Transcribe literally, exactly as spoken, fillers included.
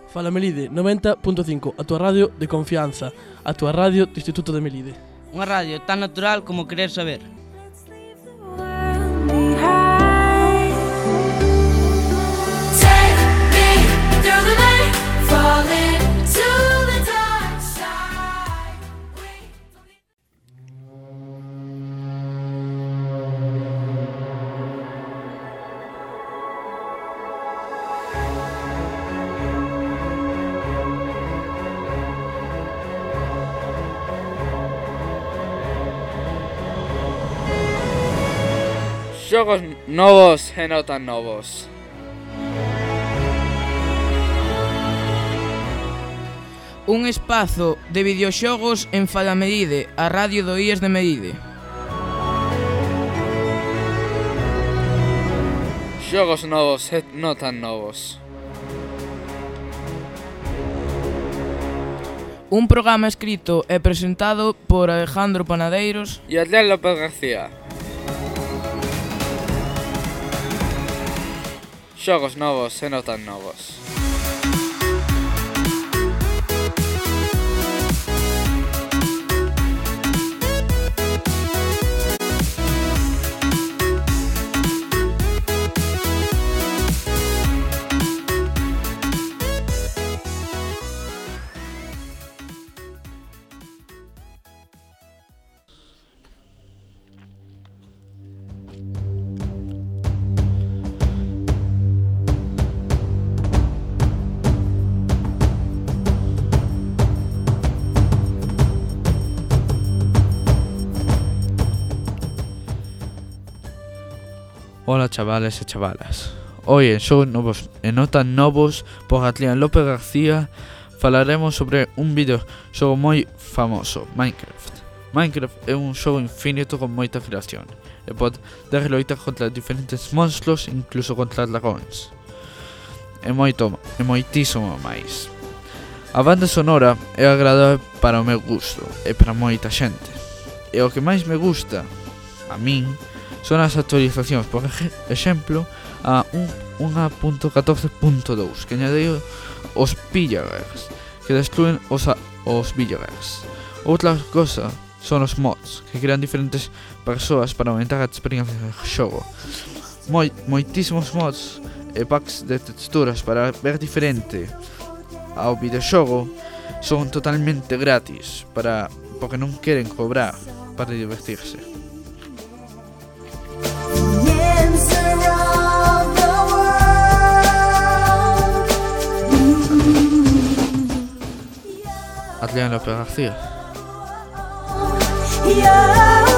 Fala Melide, noventa punto cinco, a túa radio de confianza, a túa radio do Instituto de Melide. Unha radio tan natural como querer saber. Xogos novos e non tan novos. Un espazo de videoxogos en Fala Melide, a radio do I E S de Melide. Xogos novos e non tan novos. Un programa escrito e presentado por Alejandro Panadeiros E Adrián López García. Xogos novos e non tan novos. Hola chavales e chavalas. Hoy en Xogos Novos e Non Tan Novos por Adrián López García falaremos sobre un videoxogo moi famoso, Minecraft. Minecraft é un xogo infinito con moita creación e pode loitar contra diferentes monstros, incluso contra dragóns. E moito, e moitísimo máis. A banda sonora é agradável para o meu gusto e para moita xente. E o que máis me gusta, a min, son as actualizacións, por exemplo, a one punto catorce punto dous, que añadiu os villages, que destruen os, os villages. Outra cosa son os mods, que crean diferentes persoas para aumentar a experiencia do xogo. Moi, moitísimos mods e packs de texturas para ver diferente ao videoxogo son totalmente gratis, para, porque non queren cobrar para divertirse. Adrián López García.